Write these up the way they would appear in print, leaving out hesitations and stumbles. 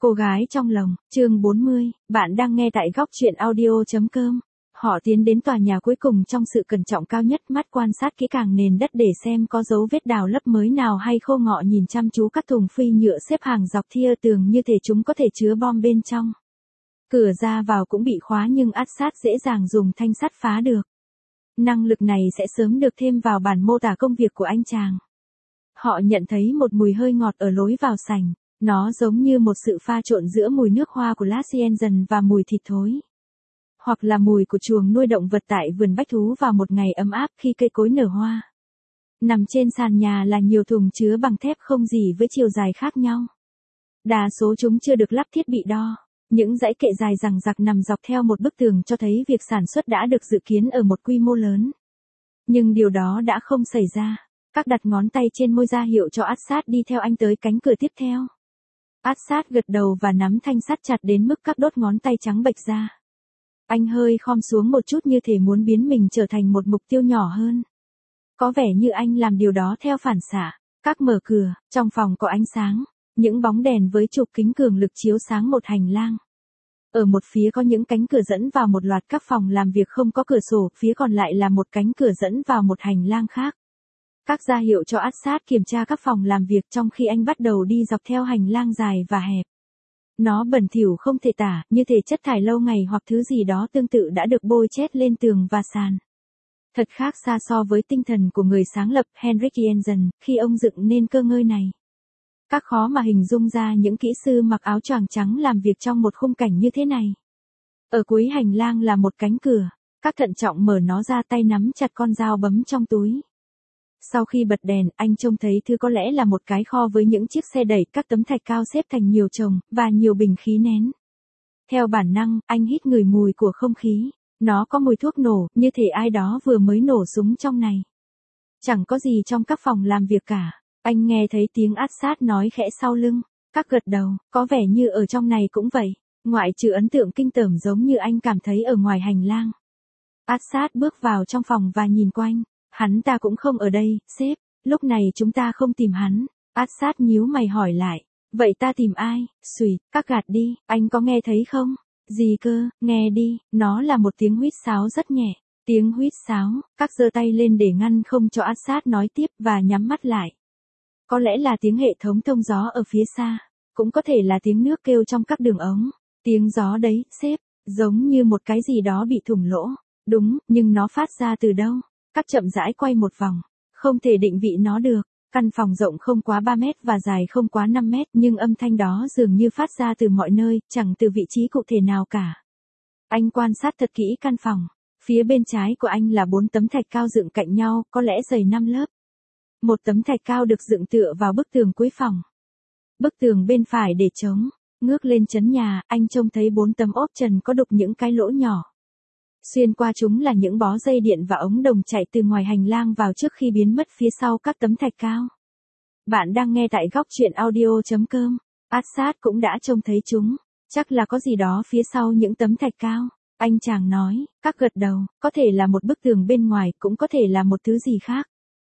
Cô gái trong lòng, chương 40, bạn đang nghe tại góc truyện audio.com. Họ tiến đến tòa nhà cuối cùng trong sự cẩn trọng cao nhất, mắt quan sát kỹ càng nền đất để xem có dấu vết đào lấp mới nào hay khô, ngọ nhìn chăm chú các thùng phi nhựa xếp hàng dọc thia tường như thể chúng có thể chứa bom bên trong. Cửa ra vào cũng bị khóa nhưng át sát dễ dàng dùng thanh sắt phá được. Năng lực này sẽ sớm được thêm vào bản mô tả công việc của anh chàng. Họ nhận thấy một mùi hơi ngọt ở lối vào sảnh. Nó giống như một sự pha trộn giữa mùi nước hoa của Lascienzen và mùi thịt thối. Hoặc là mùi của chuồng nuôi động vật tại vườn bách thú vào một ngày ấm áp khi cây cối nở hoa. Nằm trên sàn nhà là nhiều thùng chứa bằng thép không gì với chiều dài khác nhau. Đa số chúng chưa được lắp thiết bị đo. Những dãy kệ dài dằng dặc nằm dọc theo một bức tường cho thấy việc sản xuất đã được dự kiến ở một quy mô lớn. Nhưng điều đó đã không xảy ra. Các đặt ngón tay trên môi ra hiệu cho át sát đi theo anh tới cánh cửa tiếp theo. Át sát gật đầu và nắm thanh sắt chặt đến mức các đốt ngón tay trắng bệch ra. Anh hơi khom xuống một chút như thể muốn biến mình trở thành một mục tiêu nhỏ hơn. Có vẻ như anh làm điều đó theo phản xạ. Các mở cửa, trong phòng có ánh sáng, những bóng đèn với chụp kính cường lực chiếu sáng một hành lang. Ở một phía có những cánh cửa dẫn vào một loạt các phòng làm việc không có cửa sổ, phía còn lại là một cánh cửa dẫn vào một hành lang khác. Các ra hiệu cho át sát kiểm tra các phòng làm việc trong khi anh bắt đầu đi dọc theo hành lang dài và hẹp. Nó bẩn thỉu không thể tả, như thể chất thải lâu ngày hoặc thứ gì đó tương tự đã được bôi chét lên tường và sàn. Thật khác xa so với tinh thần của người sáng lập Henrik Jensen khi ông dựng nên cơ ngơi này. Các khó mà hình dung ra những kỹ sư mặc áo choàng trắng làm việc trong một khung cảnh như thế này. Ở cuối hành lang là một cánh cửa, các thận trọng mở nó ra, tay nắm chặt con dao bấm trong túi. Sau khi bật đèn, anh trông thấy thứ có lẽ là một cái kho với những chiếc xe đẩy, các tấm thạch cao xếp thành nhiều chồng, và nhiều bình khí nén. Theo bản năng, anh hít ngửi mùi của không khí. Nó có mùi thuốc nổ, như thể ai đó vừa mới nổ súng trong này. Chẳng có gì trong các phòng làm việc cả. Anh nghe thấy tiếng át sát nói khẽ sau lưng. Các gật đầu, có vẻ như ở trong này cũng vậy. Ngoại trừ ấn tượng kinh tởm giống như anh cảm thấy ở ngoài hành lang. Át sát bước vào trong phòng và nhìn quanh. Hắn ta cũng không ở đây, sếp. Lúc này chúng ta không tìm hắn. Át sát nhíu mày hỏi lại. Vậy ta tìm ai? Xùi, các gạt đi, anh có nghe thấy không? Gì cơ, nghe đi, nó là một tiếng huýt sáo rất nhẹ. Tiếng huýt sáo, các giơ tay lên để ngăn không cho át sát nói tiếp và nhắm mắt lại. Có lẽ là tiếng hệ thống thông gió ở phía xa. Cũng có thể là tiếng nước kêu trong các đường ống. Tiếng gió đấy, sếp, giống như một cái gì đó bị thủng lỗ. Đúng, nhưng nó phát ra từ đâu? Các chậm rãi quay một vòng. Không thể định vị nó được. Căn phòng rộng không quá 3 mét và dài không quá 5 mét, nhưng âm thanh đó dường như phát ra từ mọi nơi, chẳng từ vị trí cụ thể nào cả. Anh quan sát thật kỹ căn phòng. Phía bên trái của anh là 4 tấm thạch cao dựng cạnh nhau, có lẽ dày 5 lớp. Một tấm thạch cao được dựng tựa vào bức tường cuối phòng. Bức tường bên phải để trống. Ngước lên trấn nhà, anh trông thấy 4 tấm ốp trần có đục những cái lỗ nhỏ. Xuyên qua chúng là những bó dây điện và ống đồng chạy từ ngoài hành lang vào trước khi biến mất phía sau các tấm thạch cao. Bạn đang nghe tại góc truyện audio.com. Át sát cũng đã trông thấy chúng. Chắc là có gì đó phía sau những tấm thạch cao. Anh chàng nói, các gật đầu, có thể là một bức tường bên ngoài, cũng có thể là một thứ gì khác.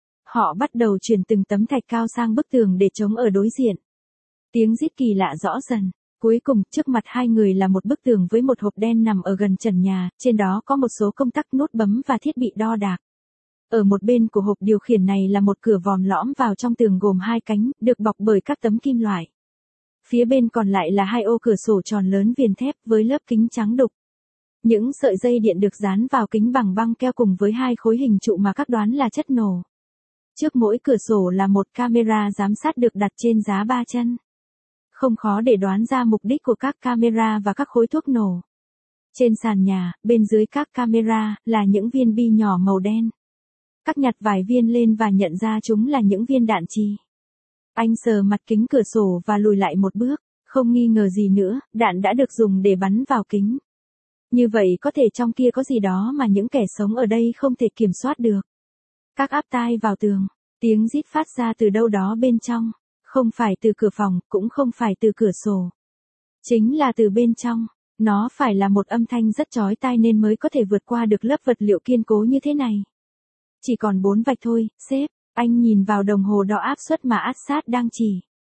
Họ bắt đầu chuyển từng tấm thạch cao sang bức tường để chống ở đối diện. Tiếng rít kỳ lạ rõ dần. Cuối cùng, trước mặt hai người là một bức tường với một hộp đen nằm ở gần trần nhà, trên đó có một số công tắc, nút bấm và thiết bị đo đạc. Ở một bên của hộp điều khiển này là một cửa vòm lõm vào trong tường gồm 2 cánh, được bọc bởi các tấm kim loại. Phía bên còn lại là 2 ô cửa sổ tròn lớn viền thép với lớp kính trắng đục. Những sợi dây điện được dán vào kính bằng băng keo cùng với 2 khối hình trụ mà các đoán là chất nổ. Trước mỗi cửa sổ là một camera giám sát được đặt trên giá 3 chân. Không khó để đoán ra mục đích của các camera và các khối thuốc nổ. Trên sàn nhà, bên dưới các camera, là những viên bi nhỏ màu đen. Các nhặt vài viên lên và nhận ra chúng là những viên đạn chì. Anh sờ mặt kính cửa sổ và lùi lại một bước, không nghi ngờ gì nữa, đạn đã được dùng để bắn vào kính. Như vậy có thể trong kia có gì đó mà những kẻ sống ở đây không thể kiểm soát được. Các áp tai vào tường, tiếng rít phát ra từ đâu đó bên trong. Không phải từ cửa phòng, cũng không phải từ cửa sổ. Chính là từ bên trong. Nó phải là một âm thanh rất chói tai nên mới có thể vượt qua được lớp vật liệu kiên cố như thế này. Chỉ còn 4 vạch thôi, sếp. Anh nhìn vào đồng hồ đo áp suất mà át sát đang chỉ.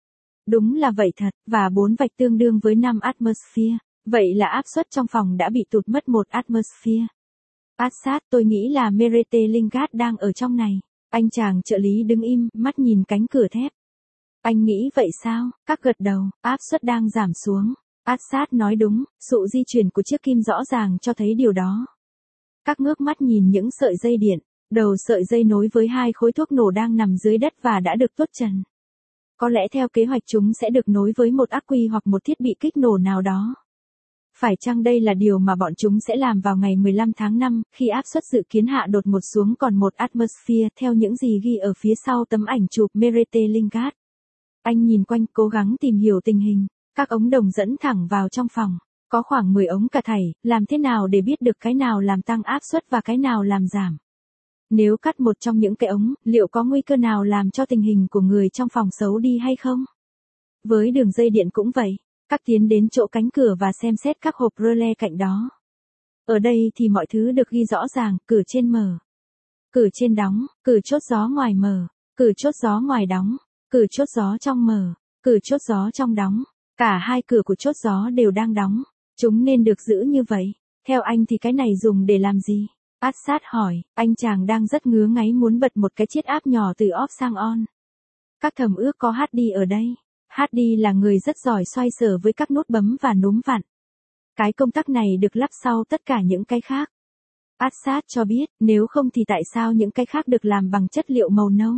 Đúng là vậy thật, và 4 vạch tương đương với 5 atmosphere. Vậy là áp suất trong phòng đã bị tụt mất 1 atmosphere. Assad, tôi nghĩ là Merete Lingard đang ở trong này. Anh chàng trợ lý đứng im, mắt nhìn cánh cửa thép. Anh nghĩ vậy sao? Các gật đầu, áp suất đang giảm xuống. Assad nói đúng, sự di chuyển của chiếc kim rõ ràng cho thấy điều đó. Các ngước mắt nhìn những sợi dây điện. Đầu sợi dây nối với 2 khối thuốc nổ đang nằm dưới đất và đã được tuốt trần. Có lẽ theo kế hoạch chúng sẽ được nối với một ắc quy hoặc một thiết bị kích nổ nào đó. Phải chăng đây là điều mà bọn chúng sẽ làm vào ngày 15 tháng 5, khi áp suất dự kiến hạ đột ngột xuống còn 1 atmosphere theo những gì ghi ở phía sau tấm ảnh chụp Merete Lingard. Anh nhìn quanh cố gắng tìm hiểu tình hình. Các ống đồng dẫn thẳng vào trong phòng. Có khoảng 10 ống cả thảy, làm thế nào để biết được cái nào làm tăng áp suất và cái nào làm giảm? Nếu cắt một trong những cái ống, liệu có nguy cơ nào làm cho tình hình của người trong phòng xấu đi hay không? Với đường dây điện cũng vậy. Các tiến đến chỗ cánh cửa và xem xét các hộp rơ le cạnh đó. Ở đây thì mọi thứ được ghi rõ ràng, cửa trên mở, cửa trên đóng, cửa chốt gió ngoài mở, cửa chốt gió ngoài đóng, cửa chốt gió trong mở, cửa chốt gió trong đóng. Cả 2 cửa của chốt gió đều đang đóng. Chúng nên được giữ như vậy. Theo anh thì cái này dùng để làm gì? Assad hỏi, anh chàng đang rất ngứa ngáy muốn bật một cái chiết áp nhỏ từ off sang on. Các thầm ước có HD ở đây. HD là người rất giỏi xoay sở với các nút bấm và núm vặn. Cái công tắc này được lắp sau tất cả những cái khác. Assad cho biết, nếu không thì tại sao những cái khác được làm bằng chất liệu màu nâu?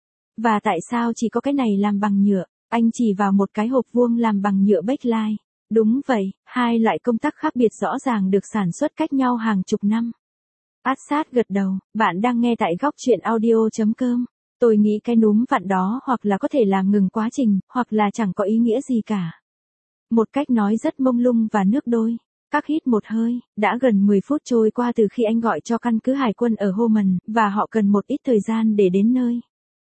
Và tại sao chỉ có cái này làm bằng nhựa? Anh chỉ vào một cái hộp vuông làm bằng nhựa bakelite. Đúng vậy, 2 loại công tắc khác biệt rõ ràng được sản xuất cách nhau hàng chục năm. Assad gật đầu, bạn đang nghe tại góc chuyện audio.com. Tôi nghĩ cái núm vặn đó hoặc là có thể làm ngừng quá trình, hoặc là chẳng có ý nghĩa gì cả. Một cách nói rất mông lung và nước đôi. Các hít một hơi, đã gần 10 phút trôi qua từ khi anh gọi cho căn cứ hải quân ở Homan, và họ cần một ít thời gian để đến nơi.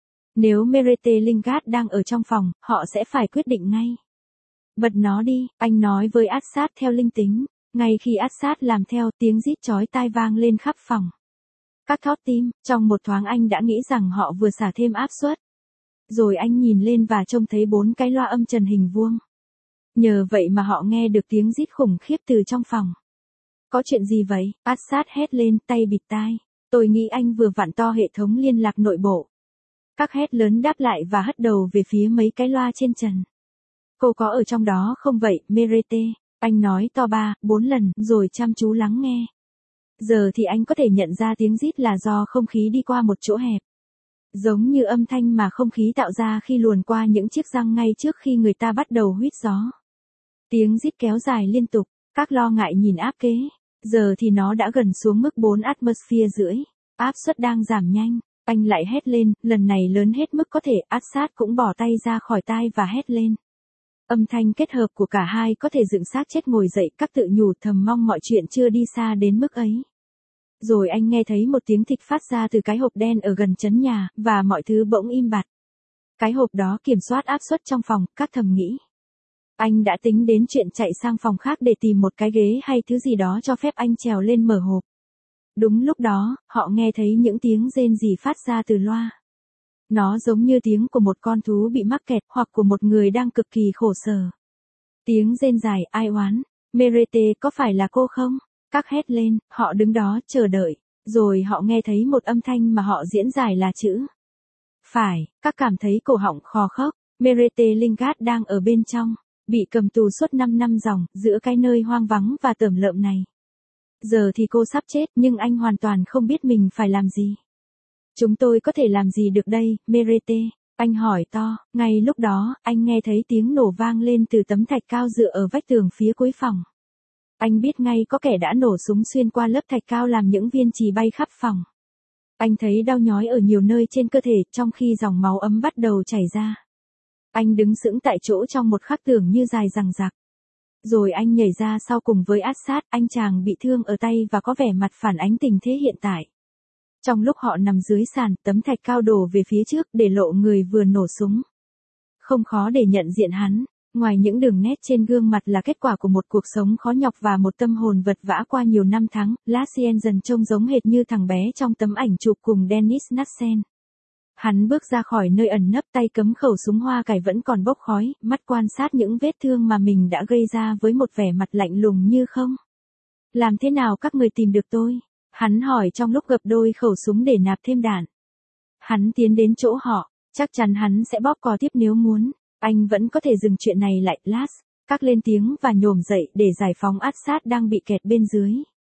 Nếu Merete Lingard đang ở trong phòng, họ sẽ phải quyết định ngay. Bật nó đi, anh nói với Assad theo linh tính. Ngay khi Assad làm theo, tiếng rít chói tai vang lên khắp phòng. Các thót tim, trong một thoáng anh đã nghĩ rằng họ vừa xả thêm áp suất. Rồi anh nhìn lên và trông thấy 4 cái loa âm trần hình vuông. Nhờ vậy mà họ nghe được tiếng rít khủng khiếp từ trong phòng. Có chuyện gì vậy? Assad hét lên, tay bịt tai. Tôi nghĩ anh vừa vặn to hệ thống liên lạc nội bộ. Các hét lớn đáp lại và hất đầu về phía mấy cái loa trên trần. Cô có ở trong đó không vậy, Merete? Anh nói to 3-4 lần, rồi chăm chú lắng nghe. Giờ thì anh có thể nhận ra tiếng rít là do không khí đi qua một chỗ hẹp. Giống như âm thanh mà không khí tạo ra khi luồn qua những chiếc răng ngay trước khi người ta bắt đầu huýt gió. Tiếng rít kéo dài liên tục, các lo ngại nhìn áp kế. Giờ thì nó đã gần xuống mức 4 atmosphere rưỡi. Áp suất đang giảm nhanh. Anh lại hét lên, lần này lớn hết mức có thể. Assad cũng bỏ tay ra khỏi tai và hét lên. Âm thanh kết hợp của cả hai có thể dựng xác chết ngồi dậy, các tự nhủ thầm mong mọi chuyện chưa đi xa đến mức ấy. Rồi anh nghe thấy một tiếng thịch phát ra từ cái hộp đen ở gần trấn nhà, và mọi thứ bỗng im bặt. Cái hộp đó kiểm soát áp suất trong phòng, các thầm nghĩ. Anh đã tính đến chuyện chạy sang phòng khác để tìm một cái ghế hay thứ gì đó cho phép anh trèo lên mở hộp. Đúng lúc đó, họ nghe thấy những tiếng rên rỉ phát ra từ loa. Nó giống như tiếng của một con thú bị mắc kẹt hoặc của một người đang cực kỳ khổ sở. Tiếng rên dài, ai oán. Merete, có phải là cô không? Các hét lên, họ đứng đó, chờ đợi. Rồi họ nghe thấy một âm thanh mà họ diễn giải là chữ. Phải, các cảm thấy cổ họng khò khốc. Merete Lingard đang ở bên trong, bị cầm tù suốt 5 năm dòng, giữa cái nơi hoang vắng và tởm lợm này. Giờ thì cô sắp chết, nhưng anh hoàn toàn không biết mình phải làm gì. Chúng tôi có thể làm gì được đây, Merete? Anh hỏi to. Ngay lúc đó, anh nghe thấy tiếng nổ vang lên từ tấm thạch cao dựa ở vách tường phía cuối phòng. Anh biết ngay có kẻ đã nổ súng xuyên qua lớp thạch cao làm những viên chì bay khắp phòng. Anh thấy đau nhói ở nhiều nơi trên cơ thể trong khi dòng máu ấm bắt đầu chảy ra. Anh đứng sững tại chỗ trong một khắc tưởng như dài dằng dặc. Rồi anh nhảy ra sau cùng với Assad, anh chàng bị thương ở tay và có vẻ mặt phản ánh tình thế hiện tại. Trong lúc họ nằm dưới sàn, tấm thạch cao đổ về phía trước để lộ người vừa nổ súng. Không khó để nhận diện hắn, ngoài những đường nét trên gương mặt là kết quả của một cuộc sống khó nhọc và một tâm hồn vật vã qua nhiều năm tháng, Lars Jensen trông giống hệt như thằng bé trong tấm ảnh chụp cùng Dennis Knudsen. Hắn bước ra khỏi nơi ẩn nấp, tay cấm khẩu súng hoa cải vẫn còn bốc khói, mắt quan sát những vết thương mà mình đã gây ra với một vẻ mặt lạnh lùng như không. Làm thế nào các người tìm được tôi? Hắn hỏi trong lúc gập đôi khẩu súng để nạp thêm đạn. Hắn tiến đến chỗ họ, chắc chắn hắn sẽ bóp cò tiếp nếu muốn. Anh vẫn có thể dừng chuyện này lại, Lars. Các lên tiếng và nhổm dậy để giải phóng Assad đang bị kẹt bên dưới.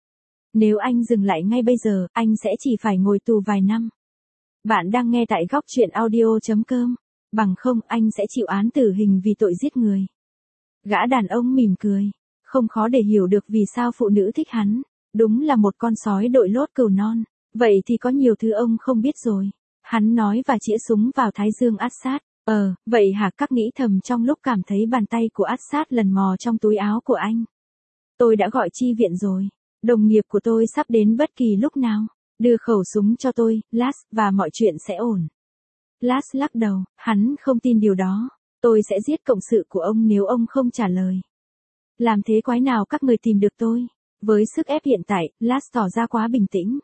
Nếu anh dừng lại ngay bây giờ, anh sẽ chỉ phải ngồi tù vài năm. Bạn đang nghe tại góc truyện audio.com. Bằng không anh sẽ chịu án tử hình vì tội giết người. Gã đàn ông mỉm cười. Không khó để hiểu được vì sao phụ nữ thích hắn. Đúng là một con sói đội lốt cừu non. Vậy thì có nhiều thứ ông không biết rồi. Hắn nói và chĩa súng vào thái dương Assad. Vậy hả, các nghĩ thầm trong lúc cảm thấy bàn tay của Assad lần mò trong túi áo của anh. Tôi đã gọi chi viện rồi. Đồng nghiệp của tôi sắp đến bất kỳ lúc nào. Đưa khẩu súng cho tôi, Lars, và mọi chuyện sẽ ổn. Lars lắc đầu, hắn không tin điều đó. Tôi sẽ giết cộng sự của ông nếu ông không trả lời. Làm thế quái nào các người tìm được tôi? Với sức ép hiện tại, Lars tỏ ra quá bình tĩnh.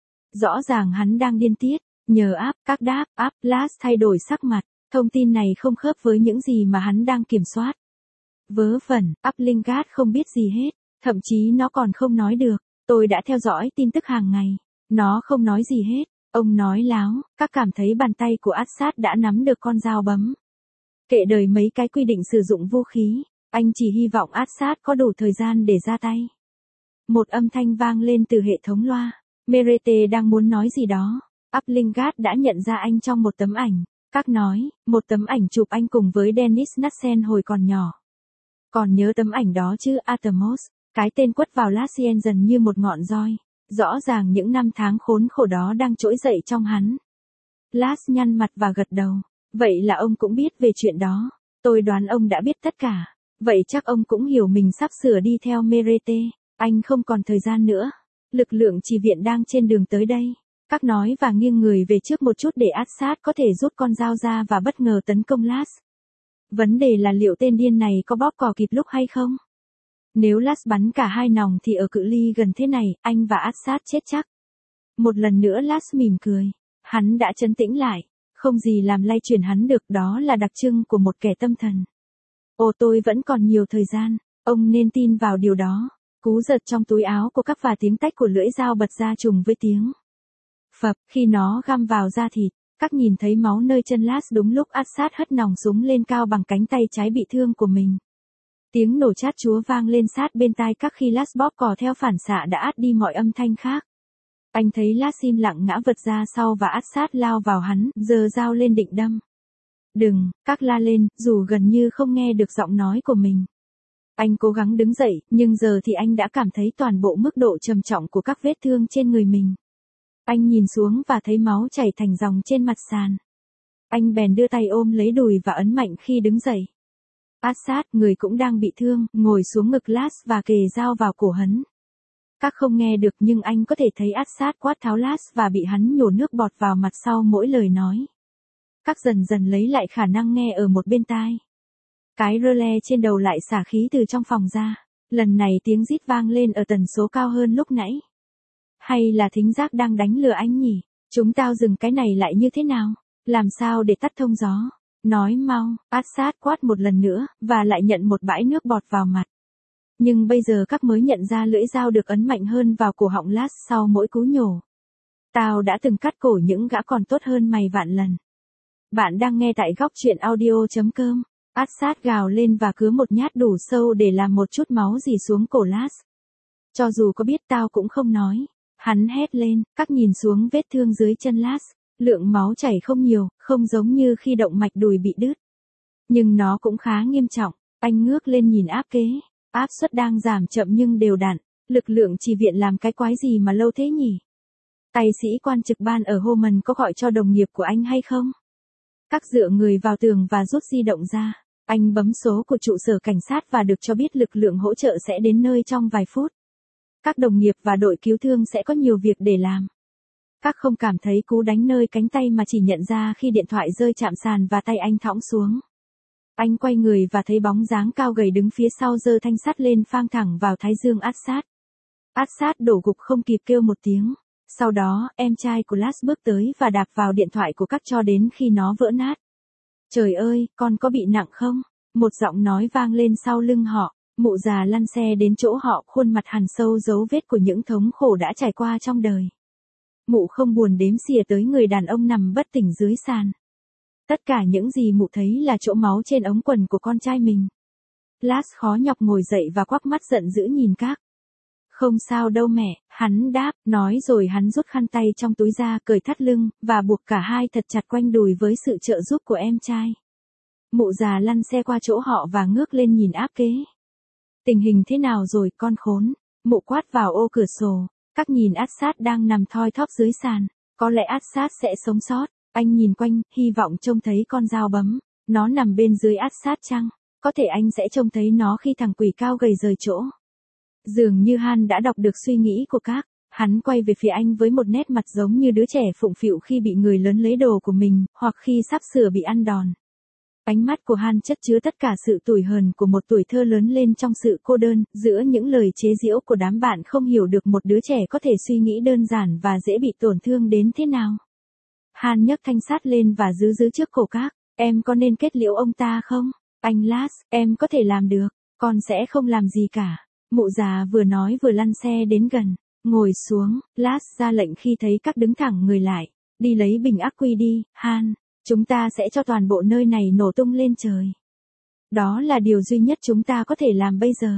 Rõ ràng hắn đang điên tiết. Nhờ các áp, Lars thay đổi sắc mặt. Thông tin này không khớp với những gì mà hắn đang kiểm soát. Vớ vẩn, Lingard không biết gì hết. Thậm chí nó còn không nói được. Tôi đã theo dõi tin tức hàng ngày. Nó không nói gì hết. Ông nói láo, các cảm thấy bàn tay của Assad đã nắm được con dao bấm. Kệ đời mấy cái quy định sử dụng vũ khí. Anh chỉ hy vọng Assad có đủ thời gian để ra tay. Một âm thanh vang lên từ hệ thống loa. Merete đang muốn nói gì đó. Lingard đã nhận ra anh trong một tấm ảnh. Các nói, một tấm ảnh chụp anh cùng với Dennis Nassen hồi còn nhỏ. Còn nhớ tấm ảnh đó chứ, Atemos? Cái tên quất vào Lassien dần như một ngọn roi. Rõ ràng những năm tháng khốn khổ đó đang trỗi dậy trong hắn. Lars nhăn mặt và gật đầu. Vậy là ông cũng biết về chuyện đó. Tôi đoán ông đã biết tất cả. Vậy chắc ông cũng hiểu mình sắp sửa đi theo Merete. Anh không còn thời gian nữa. Lực lượng chi viện đang trên đường tới đây. Các nói và nghiêng người về trước một chút để Assad có thể rút con dao ra và bất ngờ tấn công Lars. Vấn đề là liệu tên điên này có bóp cò kịp lúc hay không? Nếu Lars bắn cả hai nòng thì ở cự ly gần thế này, anh và Assad chết chắc. Một lần nữa Lars mỉm cười. Hắn đã trấn tĩnh lại. Không gì làm lay chuyển hắn được, đó là đặc trưng của một kẻ tâm thần. Tôi vẫn còn nhiều thời gian. Ông nên tin vào điều đó. Cú giật trong túi áo của các và tiếng tách của lưỡi dao bật ra trùng với tiếng phập khi nó găm vào da thịt. Các nhìn thấy máu nơi chân Lars đúng lúc Assad hất nòng súng lên cao bằng cánh tay trái bị thương của mình. Tiếng nổ chát chúa vang lên sát bên tai các khi Lars bóp cò theo phản xạ đã át đi mọi âm thanh khác. Anh thấy Lars im lặng ngã vật ra sau và Assad lao vào hắn, giơ dao lên định đâm. Đừng, các la lên, dù gần như không nghe được giọng nói của mình. Anh cố gắng đứng dậy, nhưng giờ thì anh đã cảm thấy toàn bộ mức độ trầm trọng của các vết thương trên người mình. Anh nhìn xuống và thấy máu chảy thành dòng trên mặt sàn. Anh bèn đưa tay ôm lấy đùi và ấn mạnh khi đứng dậy. Assad, người cũng đang bị thương, ngồi xuống ngực Lars và kề dao vào cổ hắn. Các không nghe được nhưng anh có thể thấy Assad quát tháo Lars và bị hắn nhổ nước bọt vào mặt sau mỗi lời nói. Các dần dần lấy lại khả năng nghe ở một bên tai. Cái rơ le trên đầu lại xả khí từ trong phòng ra. Lần này tiếng rít vang lên ở tần số cao hơn lúc nãy. Hay là thính giác đang đánh lừa anh nhỉ? Chúng tao dừng cái này lại như thế nào? Làm sao để tắt thông gió? Nói mau, Assad quát một lần nữa, và lại nhận một bãi nước bọt vào mặt. Nhưng bây giờ các mới nhận ra lưỡi dao được ấn mạnh hơn vào cổ họng Lars sau mỗi cú nhổ. Tao đã từng cắt cổ những gã còn tốt hơn mày vạn lần. Bạn đang nghe tại góc truyện audio.com. Assad gào lên và cứa một nhát đủ sâu để làm một chút máu rỉ xuống cổ Lars. Cho dù có biết tao cũng không nói. Hắn hét lên, các nhìn xuống vết thương dưới chân Lars. Lượng máu chảy không nhiều, không giống như khi động mạch đùi bị đứt. Nhưng nó cũng khá nghiêm trọng. Anh ngước lên nhìn áp kế. Áp suất đang giảm chậm nhưng đều đặn. Lực lượng chi viện làm cái quái gì mà lâu thế nhỉ? Tay sĩ quan trực ban ở Homan có gọi cho đồng nghiệp của anh hay không? Các dựa người vào tường và rút di động ra. Anh bấm số của trụ sở cảnh sát và được cho biết lực lượng hỗ trợ sẽ đến nơi trong vài phút. Các đồng nghiệp và đội cứu thương sẽ có nhiều việc để làm. Các không cảm thấy cú đánh nơi cánh tay mà chỉ nhận ra khi điện thoại rơi chạm sàn và tay anh thõng xuống. Anh quay người và thấy bóng dáng cao gầy đứng phía sau giơ thanh sắt lên phang thẳng vào thái dương Assad. Assad đổ gục không kịp kêu một tiếng. Sau đó, em trai của Lars bước tới và đạp vào điện thoại của các cho đến khi nó vỡ nát. Trời ơi, con có bị nặng không? Một giọng nói vang lên sau lưng họ. Mụ già lăn xe đến chỗ họ, khuôn mặt hằn sâu dấu vết của những thống khổ đã trải qua trong đời. Mụ không buồn đếm xỉa tới người đàn ông nằm bất tỉnh dưới sàn. Tất cả những gì mụ thấy là chỗ máu trên ống quần của con trai mình. Lars khó nhọc ngồi dậy và quắc mắt giận dữ nhìn các. Không sao đâu mẹ, hắn đáp, nói rồi hắn rút khăn tay trong túi ra, cởi thắt lưng, và buộc cả hai thật chặt quanh đùi với sự trợ giúp của em trai. Mụ già lăn xe qua chỗ họ và ngước lên nhìn áp kế. Tình hình thế nào rồi con khốn? Mụ quát vào ô cửa sổ. Các nhìn át sát đang nằm thoi thóp dưới sàn. Có lẽ át sát sẽ sống sót. Anh nhìn quanh, hy vọng trông thấy con dao bấm. Nó nằm bên dưới át sát chăng? Có thể anh sẽ trông thấy nó khi thằng quỷ cao gầy rời chỗ. Dường như Han đã đọc được suy nghĩ của các. Hắn quay về phía anh với một nét mặt giống như đứa trẻ phụng phịu khi bị người lớn lấy đồ của mình, hoặc khi sắp sửa bị ăn đòn. Ánh mắt của Han chất chứa tất cả sự tủi hờn của một tuổi thơ lớn lên trong sự cô đơn, giữa những lời chế giễu của đám bạn không hiểu được một đứa trẻ có thể suy nghĩ đơn giản và dễ bị tổn thương đến thế nào. Han nhấc thanh sắt lên và giữ trước cổ các. Em có nên kết liễu ông ta không? Anh Lars, em có thể làm được, con sẽ không làm gì cả. Mụ già vừa nói vừa lăn xe đến gần. Ngồi xuống, Lars ra lệnh khi thấy các đứng thẳng người lại. Đi lấy bình ắc quy đi, Han. Chúng ta sẽ cho toàn bộ nơi này nổ tung lên trời. Đó là điều duy nhất chúng ta có thể làm bây giờ.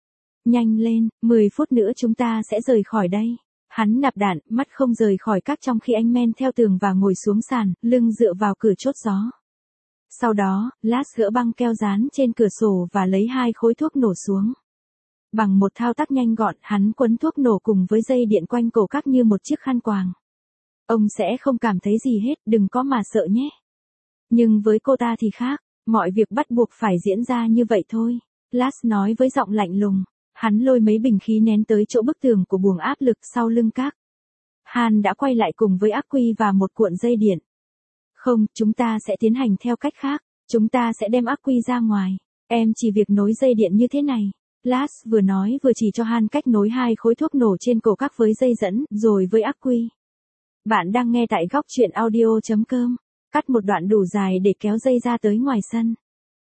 Nhanh lên, 10 phút nữa chúng ta sẽ rời khỏi đây. Hắn nạp đạn, mắt không rời khỏi các trong khi anh men theo tường và ngồi xuống sàn, lưng dựa vào cửa chốt gió. Sau đó, Lars gỡ băng keo dán trên cửa sổ và lấy 2 khối thuốc nổ xuống. Bằng một thao tác nhanh gọn, hắn quấn thuốc nổ cùng với dây điện quanh cổ các như một chiếc khăn quàng. Ông sẽ không cảm thấy gì hết, đừng có mà sợ nhé. Nhưng với cô ta thì khác, mọi việc bắt buộc phải diễn ra như vậy thôi. Lars nói với giọng lạnh lùng. Hắn lôi mấy bình khí nén tới chỗ bức tường của buồng áp lực sau lưng các. Han đã quay lại cùng với ắc quy và một cuộn dây điện. Không, chúng ta sẽ tiến hành theo cách khác. Chúng ta sẽ đem ắc quy ra ngoài. Em chỉ việc nối dây điện như thế này. Lars vừa nói vừa chỉ cho Han cách nối 2 khối thuốc nổ trên cổ các với dây dẫn, rồi với ắc quy. Bạn đang nghe tại góc truyện audio.com. Cắt một đoạn đủ dài để kéo dây ra tới ngoài sân.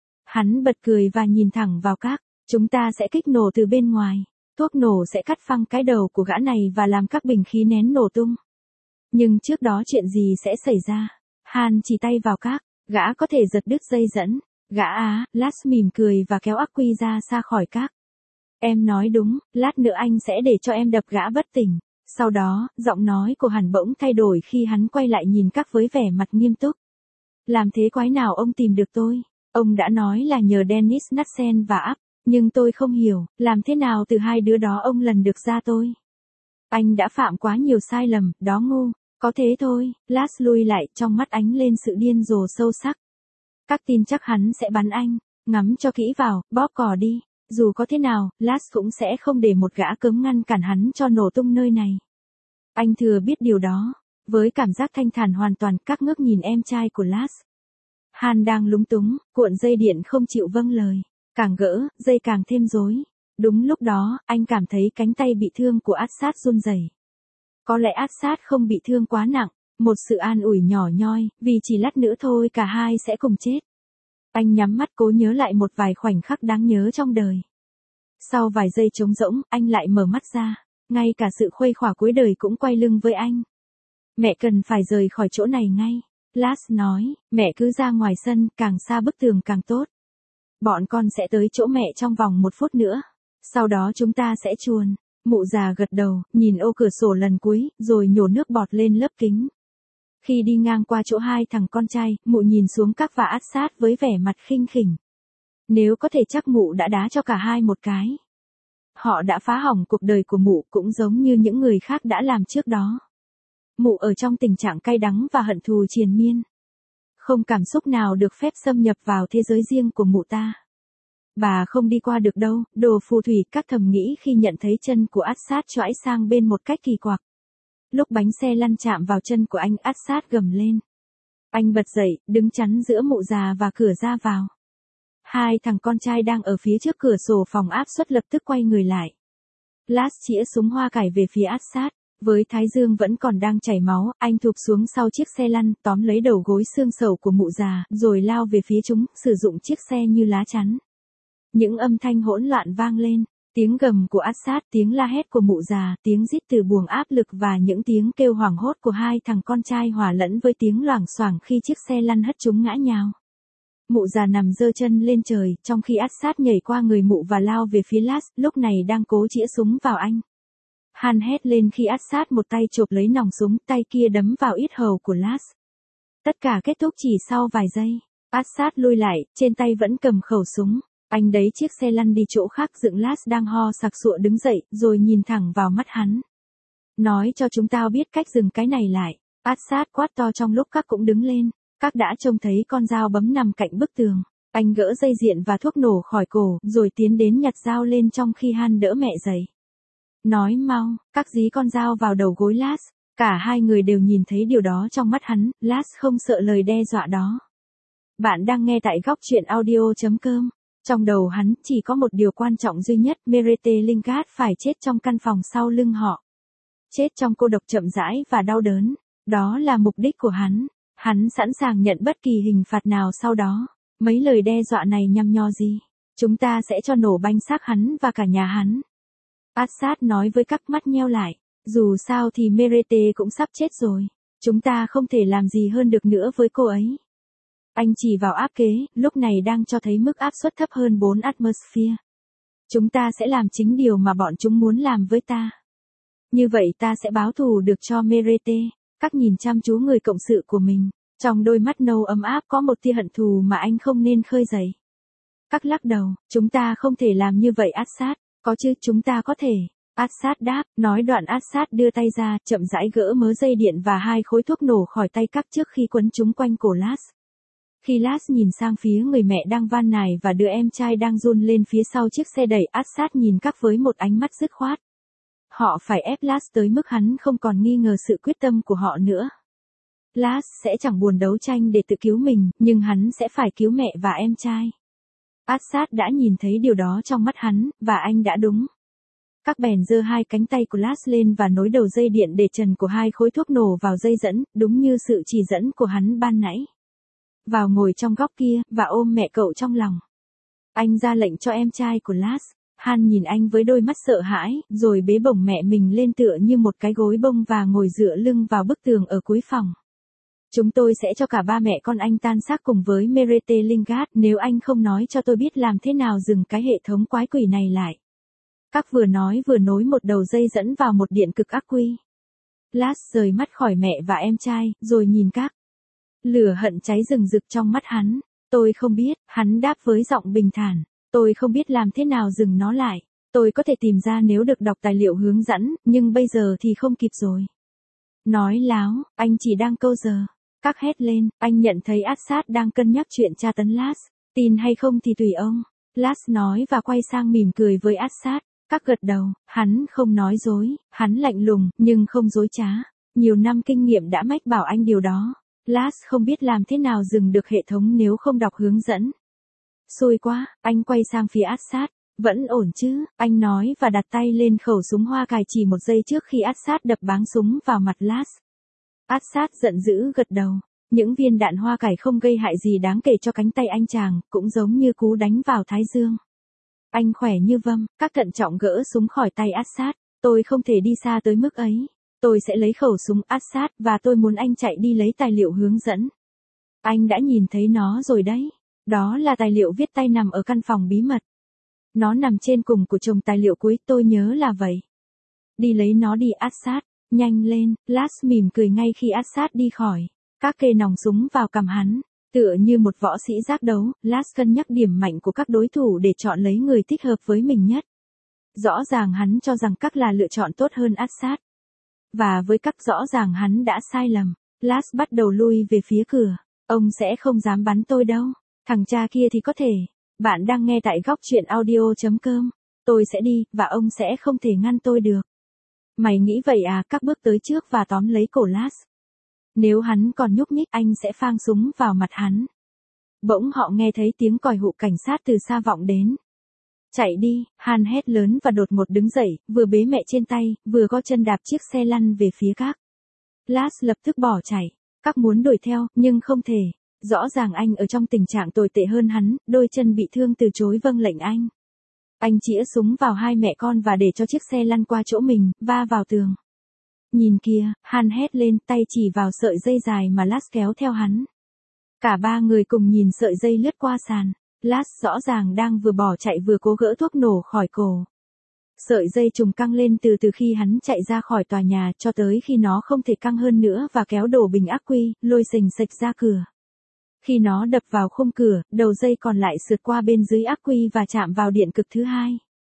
Hắn bật cười và nhìn thẳng vào các. Chúng ta sẽ kích nổ từ bên ngoài. Thuốc nổ sẽ cắt phăng cái đầu của gã này và làm các bình khí nén nổ tung. Nhưng trước đó chuyện gì sẽ xảy ra? Han chỉ tay vào các. Gã có thể giật đứt dây dẫn. Gã á, Lars mỉm cười và kéo ắc quy ra xa khỏi các. Em nói đúng, lát nữa anh sẽ để cho em đập gã bất tỉnh. Sau đó, giọng nói của hắn bỗng thay đổi khi hắn quay lại nhìn các với vẻ mặt nghiêm túc. Làm thế quái nào ông tìm được tôi? Ông đã nói là nhờ Dennis Knudsen và Up, nhưng tôi không hiểu, làm thế nào từ hai đứa đó ông lần được ra tôi? Anh đã phạm quá nhiều sai lầm, đó ngu. Có thế thôi, Lars lui lại, trong mắt ánh lên sự điên rồ sâu sắc. Các tin chắc hắn sẽ bắn anh, ngắm cho kỹ vào, bóp cò đi. Dù có thế nào, Lars cũng sẽ không để một gã cớm ngăn cản hắn cho nổ tung nơi này. Anh thừa biết điều đó. Với cảm giác thanh thản hoàn toàn, các ngước nhìn em trai của Lars. Han đang lúng túng, cuộn dây điện không chịu vâng lời. Càng gỡ, dây càng thêm rối. Đúng lúc đó, anh cảm thấy cánh tay bị thương của át sát run rẩy. Có lẽ át sát không bị thương quá nặng, một sự an ủi nhỏ nhoi, vì chỉ lát nữa thôi cả hai sẽ cùng chết. Anh nhắm mắt cố nhớ lại một vài khoảnh khắc đáng nhớ trong đời. Sau vài giây trống rỗng, anh lại mở mắt ra. Ngay cả sự khuây khỏa cuối đời cũng quay lưng với anh. Mẹ cần phải rời khỏi chỗ này ngay. Lars nói, mẹ cứ ra ngoài sân, càng xa bức tường càng tốt. Bọn con sẽ tới chỗ mẹ trong vòng 1 phút nữa. Sau đó chúng ta sẽ chuồn. Mụ già gật đầu, nhìn ô cửa sổ lần cuối, rồi nhổ nước bọt lên lớp kính. Khi đi ngang qua chỗ 2 thằng con trai, mụ nhìn xuống các và át sát với vẻ mặt khinh khỉnh. Nếu có thể chắc mụ đã đá cho cả hai một cái. Họ đã phá hỏng cuộc đời của mụ cũng giống như những người khác đã làm trước đó. Mụ ở trong tình trạng cay đắng và hận thù triền miên. Không cảm xúc nào được phép xâm nhập vào thế giới riêng của mụ ta. Bà không đi qua được đâu, đồ phù thủy, các thầm nghĩ khi nhận thấy chân của át sát choãi sang bên một cách kỳ quặc. Lúc bánh xe lăn chạm vào chân của anh, át sát gầm lên. Anh bật dậy, đứng chắn giữa mụ già và cửa ra vào. 2 thằng con trai đang ở phía trước cửa sổ phòng áp suất lập tức quay người lại. Lars chĩa súng hoa cải về phía át sát. Với thái dương vẫn còn đang chảy máu, anh thụp xuống sau chiếc xe lăn, tóm lấy đầu gối xương sầu của mụ già, rồi lao về phía chúng, sử dụng chiếc xe như lá chắn. Những âm thanh hỗn loạn vang lên, tiếng gầm của Assad, tiếng la hét của mụ già, tiếng rít từ buồng áp lực và những tiếng kêu hoảng hốt của hai thằng con trai hòa lẫn với tiếng loảng xoảng khi chiếc xe lăn hất chúng ngã nhào. Mụ già nằm giơ chân lên trời, trong khi Assad nhảy qua người mụ và lao về phía Lars, lúc này đang cố chĩa súng vào anh. Han hét lên khi Assad một tay chộp lấy nòng súng, tay kia đấm vào yết hầu của Lars. Tất cả kết thúc chỉ sau vài giây. Assad lùi lại, trên tay vẫn cầm khẩu súng. Anh đẩy chiếc xe lăn đi chỗ khác, dựng Lars đang ho sặc sụa đứng dậy, rồi nhìn thẳng vào mắt hắn. Nói cho chúng tao biết cách dừng cái này lại. Assad quát to trong lúc các cũng đứng lên. Các đã trông thấy con dao bấm nằm cạnh bức tường. Anh gỡ dây điện và thuốc nổ khỏi cổ, rồi tiến đến nhặt dao lên trong khi Han đỡ mẹ dậy. Nói mau, các dí con dao vào đầu gối Lars. Cả hai người đều nhìn thấy điều đó trong mắt hắn, Lars không sợ lời đe dọa đó. Bạn đang nghe tại góc truyện audio.com. Trong đầu hắn chỉ có một điều quan trọng duy nhất, Merete Lingard phải chết trong căn phòng sau lưng họ. Chết trong cô độc chậm rãi và đau đớn. Đó là mục đích của hắn. Hắn sẵn sàng nhận bất kỳ hình phạt nào sau đó. Mấy lời đe dọa này nhằm nhò gì? Chúng ta sẽ cho nổ banh xác hắn và cả nhà hắn. Assad nói với các mắt nheo lại. Dù sao thì Merete cũng sắp chết rồi. Chúng ta không thể làm gì hơn được nữa với cô ấy. Anh chỉ vào áp kế, lúc này đang cho thấy mức áp suất thấp hơn 4 atmosphere. Chúng ta sẽ làm chính điều mà bọn chúng muốn làm với ta. Như vậy ta sẽ báo thù được cho Merete. Các nhìn chăm chú người cộng sự của mình. Trong đôi mắt nâu ấm áp có một tia hận thù mà anh không nên khơi dậy. Các lắc đầu, chúng ta không thể làm như vậy Assad. Có chứ, chúng ta có thể. Assad đáp, nói đoạn Assad đưa tay ra, chậm rãi gỡ mớ dây điện và 2 khối thuốc nổ khỏi tay các trước khi quấn chúng quanh cổ Lars. Khi Lars nhìn sang phía người mẹ đang van nài và đứa em trai đang run lên phía sau chiếc xe đẩy, Assad nhìn các với một ánh mắt dứt khoát. Họ phải ép Lars tới mức hắn không còn nghi ngờ sự quyết tâm của họ nữa. Lars sẽ chẳng buồn đấu tranh để tự cứu mình, nhưng hắn sẽ phải cứu mẹ và em trai. Assad đã nhìn thấy điều đó trong mắt hắn, và anh đã đúng. Các bèn giơ 2 cánh tay của Lars lên và nối đầu dây điện để trần của 2 khối thuốc nổ vào dây dẫn, đúng như sự chỉ dẫn của hắn ban nãy. Vào ngồi trong góc kia, và ôm mẹ cậu trong lòng. Anh ra lệnh cho em trai của Lars. Han nhìn anh với đôi mắt sợ hãi, rồi bế bổng mẹ mình lên tựa như một cái gối bông và ngồi dựa lưng vào bức tường ở cuối phòng. Chúng tôi sẽ cho cả ba mẹ con anh tan xác cùng với Merete Lingard nếu anh không nói cho tôi biết làm thế nào dừng cái hệ thống quái quỷ này lại. Các vừa nói vừa nối một đầu dây dẫn vào một điện cực ắc quy. Lars rời mắt khỏi mẹ và em trai, rồi nhìn các. Lửa hận cháy rừng rực trong mắt hắn. Tôi không biết, hắn đáp với giọng bình thản. Tôi không biết làm thế nào dừng nó lại. Tôi có thể tìm ra nếu được đọc tài liệu hướng dẫn, nhưng bây giờ thì không kịp rồi. Nói láo, anh chỉ đang câu giờ. Các hét lên, anh nhận thấy Assad đang cân nhắc chuyện tra tấn Lars. Tin hay không thì tùy ông. Lars nói và quay sang mỉm cười với Assad. Các gật đầu, hắn không nói dối, hắn lạnh lùng, nhưng không dối trá. Nhiều năm kinh nghiệm đã mách bảo anh điều đó. Lars không biết làm thế nào dừng được hệ thống nếu không đọc hướng dẫn. Xui quá, anh quay sang phía Assad. Vẫn ổn chứ, anh nói và đặt tay lên khẩu súng hoa cài chỉ một giây trước khi Assad đập báng súng vào mặt Lars. Assad giận dữ gật đầu. Những viên đạn hoa cải không gây hại gì đáng kể cho cánh tay anh chàng, cũng giống như cú đánh vào thái dương. Anh khỏe như vâm, các thận trọng gỡ súng khỏi tay Assad. Tôi không thể đi xa tới mức ấy. Tôi sẽ lấy khẩu súng Assad và tôi muốn anh chạy đi lấy tài liệu hướng dẫn. Anh đã nhìn thấy nó rồi đấy. Đó là tài liệu viết tay nằm ở căn phòng bí mật. Nó nằm trên cùng của chồng tài liệu cuối, tôi nhớ là vậy. Đi lấy nó đi Assad, nhanh lên. Lars mỉm cười ngay khi Assad đi khỏi. Các kê nòng súng vào cằm hắn. Tựa như một võ sĩ giác đấu, Lars cân nhắc điểm mạnh của các đối thủ để chọn lấy người thích hợp với mình nhất. Rõ ràng hắn cho rằng các là lựa chọn tốt hơn Assad. Và với các rõ ràng hắn đã sai lầm. Lars bắt đầu lui về phía cửa. Ông sẽ không dám bắn tôi đâu. Thằng cha kia thì có thể. Bạn đang nghe tại góc truyện audio.com. Tôi sẽ đi, và ông sẽ không thể ngăn tôi được. Mày nghĩ vậy à? Các bước tới trước và tóm lấy cổ Lars. Nếu hắn còn nhúc nhích, anh sẽ phang súng vào mặt hắn. Bỗng họ nghe thấy tiếng còi hụ cảnh sát từ xa vọng đến. Chạy đi, Han hét lớn và đột ngột đứng dậy, vừa bế mẹ trên tay, vừa có chân đạp chiếc xe lăn về phía các. Lars lập tức bỏ chạy. Các muốn đuổi theo, nhưng không thể. Rõ ràng anh ở trong tình trạng tồi tệ hơn hắn, đôi chân bị thương từ chối vâng lệnh anh. Anh chĩa súng vào hai mẹ con và để cho chiếc xe lăn qua chỗ mình, va vào tường. Nhìn kìa, Han hét lên, tay chỉ vào sợi dây dài mà Lars kéo theo hắn. Cả ba người cùng nhìn sợi dây lướt qua sàn. Lars rõ ràng đang vừa bỏ chạy vừa cố gỡ thuốc nổ khỏi cổ. Sợi dây trùng căng lên từ khi hắn chạy ra khỏi tòa nhà cho tới khi nó không thể căng hơn nữa và kéo đổ bình ắc quy, lôi sình sạch ra cửa. Khi nó đập vào khung cửa, đầu dây còn lại sượt qua bên dưới ắc quy và chạm vào điện cực thứ hai.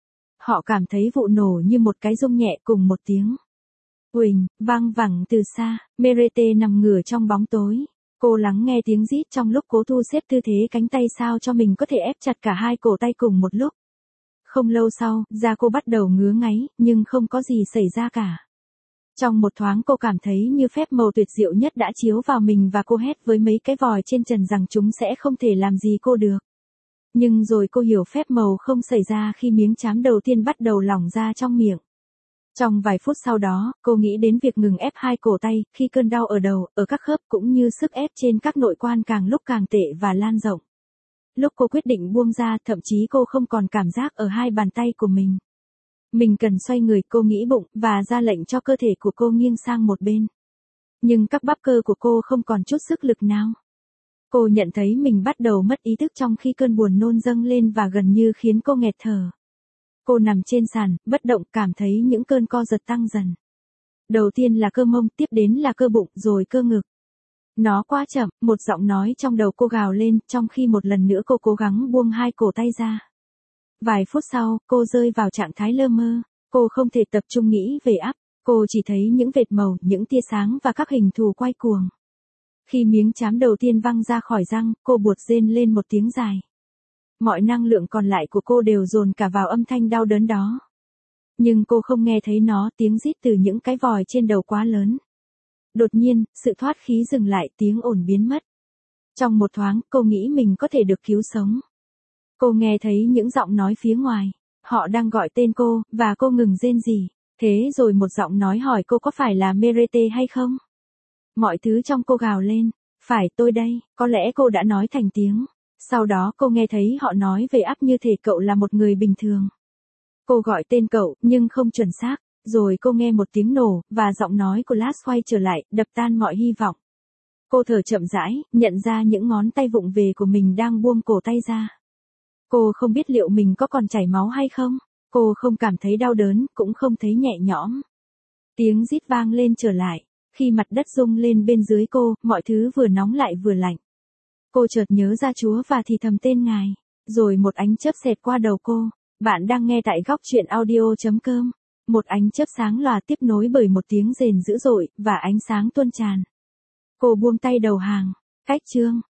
Họ cảm thấy vụ nổ như một cái rung nhẹ cùng một tiếng. Uỳnh, vang vẳng từ xa, Merete nằm ngửa trong bóng tối. Cô lắng nghe tiếng rít trong lúc cố thu xếp tư thế cánh tay sao cho mình có thể ép chặt cả hai cổ tay cùng một lúc. Không lâu sau, da cô bắt đầu ngứa ngáy, nhưng không có gì xảy ra cả. Trong một thoáng cô cảm thấy như phép màu tuyệt diệu nhất đã chiếu vào mình và cô hét với mấy cái vòi trên trần rằng chúng sẽ không thể làm gì cô được. Nhưng rồi cô hiểu phép màu không xảy ra khi miếng trám đầu tiên bắt đầu lỏng ra trong miệng. Trong vài phút sau đó, cô nghĩ đến việc ngừng ép hai cổ tay, khi cơn đau ở đầu, ở các khớp cũng như sức ép trên các nội quan càng lúc càng tệ và lan rộng. Lúc cô quyết định buông ra, thậm chí cô không còn cảm giác ở hai bàn tay của mình. Mình cần xoay người, cô nghĩ bụng, và ra lệnh cho cơ thể của cô nghiêng sang một bên. Nhưng các bắp cơ của cô không còn chút sức lực nào. Cô nhận thấy mình bắt đầu mất ý thức trong khi cơn buồn nôn dâng lên và gần như khiến cô nghẹt thở. Cô nằm trên sàn, bất động, cảm thấy những cơn co giật tăng dần. Đầu tiên là cơ mông, tiếp đến là cơ bụng, rồi cơ ngực. Nó quá chậm, một giọng nói trong đầu cô gào lên, trong khi một lần nữa cô cố gắng buông hai cổ tay ra. Vài phút sau, cô rơi vào trạng thái lơ mơ. Cô không thể tập trung nghĩ về áp. Cô chỉ thấy những vệt màu, những tia sáng và các hình thù quay cuồng. Khi miếng trám đầu tiên văng ra khỏi răng, cô buột rên lên một tiếng dài. Mọi năng lượng còn lại của cô đều dồn cả vào âm thanh đau đớn đó. Nhưng cô không nghe thấy nó, tiếng rít từ những cái vòi trên đầu quá lớn. Đột nhiên, sự thoát khí dừng lại, tiếng ồn biến mất. Trong một thoáng, cô nghĩ mình có thể được cứu sống. Cô nghe thấy những giọng nói phía ngoài. Họ đang gọi tên cô, và cô ngừng rên rỉ. Thế rồi một giọng nói hỏi cô có phải là Merete hay không? Mọi thứ trong cô gào lên. Phải, tôi đây. Có lẽ cô đã nói thành tiếng. Sau đó cô nghe thấy họ nói về áp như thể cậu là một người bình thường. Cô gọi tên cậu, nhưng không chuẩn xác. Rồi cô nghe một tiếng nổ, và giọng nói của Lars quay trở lại, đập tan mọi hy vọng. Cô thở chậm rãi, nhận ra những ngón tay vụng về của mình đang buông cổ tay ra. Cô không biết liệu mình có còn chảy máu hay không. Cô không cảm thấy đau đớn, cũng không thấy nhẹ nhõm. Tiếng rít vang lên trở lại. Khi mặt đất rung lên bên dưới cô, mọi thứ vừa nóng lại vừa lạnh. Cô chợt nhớ ra Chúa và thì thầm tên Ngài. Rồi một ánh chớp xẹt qua đầu cô. Bạn đang nghe tại góc truyện audio.com. Một ánh chớp sáng lòa tiếp nối bởi một tiếng rền dữ dội, và ánh sáng tuôn tràn. Cô buông tay đầu hàng. Cách chương.